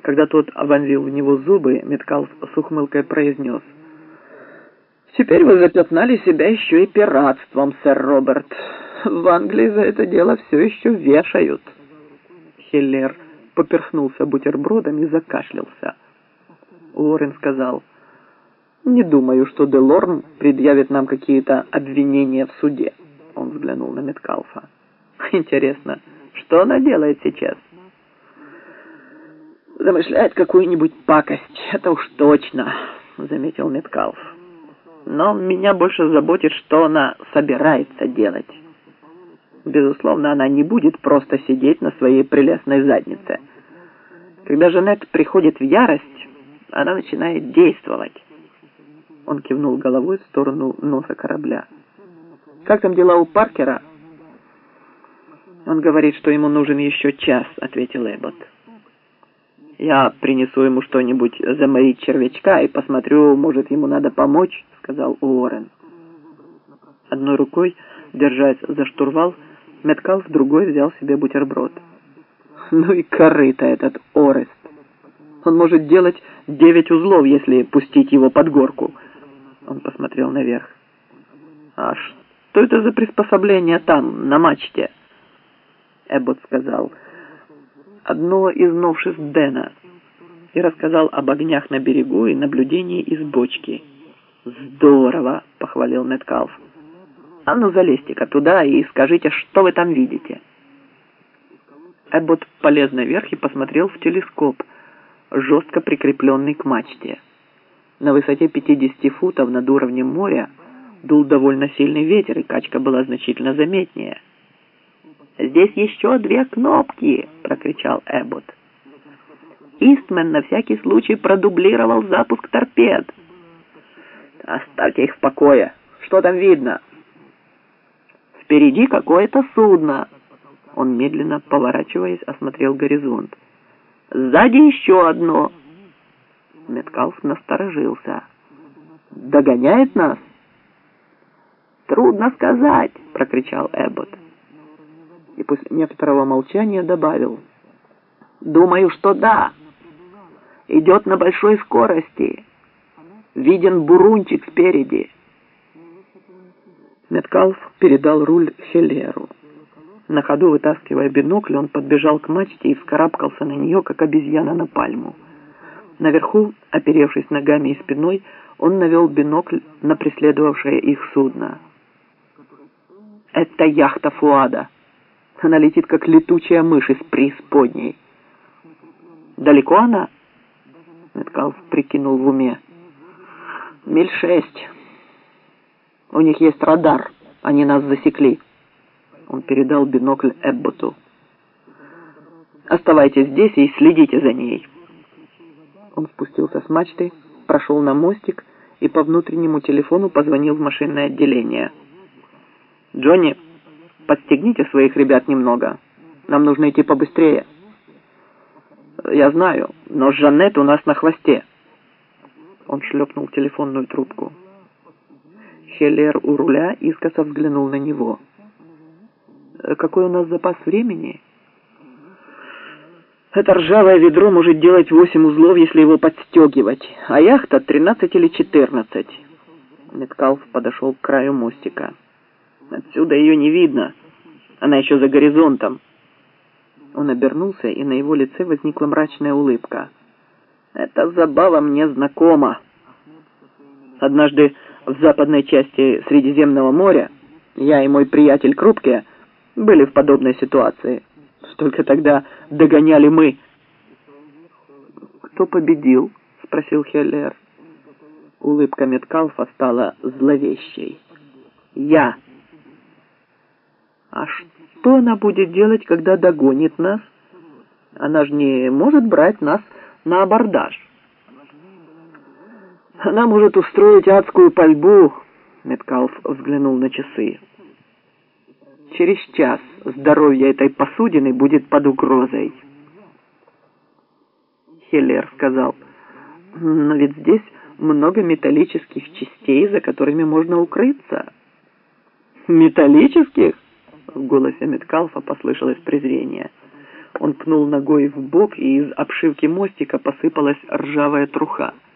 Когда тот вонзил в него зубы, Меткалф с ухмылкой произнес: «Теперь вы запятнали себя еще и пиратством, сэр Роберт. В Англии за это дело все еще вешают». Хеллер поперхнулся бутербродом и закашлялся. Уоррен сказал: «Не думаю, что Делорм предъявит нам какие-то обвинения в суде». Он взглянул на Меткалфа. «Интересно, что она делает сейчас?» «Замышляет какую-нибудь пакость, это уж точно», — заметил Меткалф. «Но меня больше заботит, что она собирается делать. Безусловно, она не будет просто сидеть на своей прелестной заднице. Когда Жанет приходит в ярость, она начинает действовать». Он кивнул головой в сторону носа корабля. «Как там дела у Паркера?» «Он говорит, что ему нужен еще час», — ответил Эббот. «Я принесу ему что-нибудь заморить червячка и посмотрю, может, ему надо помочь», — сказал Уоррен. Одной рукой, держась за штурвал, Меткалф другой взял себе бутерброд. «Ну и корыто этот Орест! Он может делать 9 узлов, если пустить его под горку». Он посмотрел наверх. «А что это за приспособление там, на мачте?» Эббот сказал: «Одно из новшеств Дэна», и рассказал об огнях на берегу и наблюдении из бочки. «Здорово!» — похвалил Меткалф. «А ну залезьте-ка туда и скажите, что вы там видите». Эббот полез наверх и посмотрел в телескоп, жестко прикрепленный к мачте. На высоте 50 футов над уровнем моря дул довольно сильный ветер, и качка была значительно заметнее. «Здесь еще 2 кнопки!» — прокричал Эббот. «Истмен на всякий случай продублировал запуск торпед». «Оставьте их в покое! Что там видно?» «Впереди какое-то судно!» Он, медленно поворачиваясь, осмотрел горизонт. «Сзади еще одно!» Меткалф насторожился. «Догоняет нас?» «Трудно сказать!» — прокричал Эббот. И после некоторого молчания добавил: «Думаю, что да. Идет на большой скорости. Виден бурунчик спереди». Меткалф передал руль Хеллеру. На ходу, вытаскивая бинокль, он подбежал к мачте и вскарабкался на нее, как обезьяна на пальму. Наверху, оперевшись ногами и спиной, он навел бинокль на преследовавшее их судно. «Это яхта Фуада. Она летит, как летучая мышь из преисподней». «Далеко она?» Меткалф прикинул в уме. «Миль 6. У них есть радар. Они нас засекли». Он передал бинокль Эбботу. «Оставайтесь здесь и следите за ней». Он спустился с мачты, прошел на мостик и по внутреннему телефону позвонил в машинное отделение. «Джонни, подстегните своих ребят немного. Нам нужно идти побыстрее». «Я знаю, но Жанет у нас на хвосте». Он шлепнул телефонную трубку. Хеллер у руля искоса взглянул на него. «Какой у нас запас времени?» «Это ржавое ведро может делать 8 узлов, если его подстегивать, а яхта 13 или 14. Меткалф подошел к краю мостика. «Отсюда ее не видно. Она еще за горизонтом». Он обернулся, и на его лице возникла мрачная улыбка. «Эта забава мне знакома. Однажды в западной части Средиземного моря я и мой приятель Крупке были в подобной ситуации. Только тогда догоняли мы». «Кто победил?» — спросил Хеллер. Улыбка Меткалфа стала зловещей. «Я». «А что она будет делать, когда догонит нас? Она же не может брать нас на абордаж». «Она может устроить адскую пальбу», — Меткалф взглянул на часы. «Через час здоровье этой посудины будет под угрозой». Хеллер сказал: «Но ведь здесь много металлических частей, за которыми можно укрыться». «Металлических?» — в голосе Меткалфа послышалось презрение. Он пнул ногой в бок, и из обшивки мостика посыпалась ржавая труха.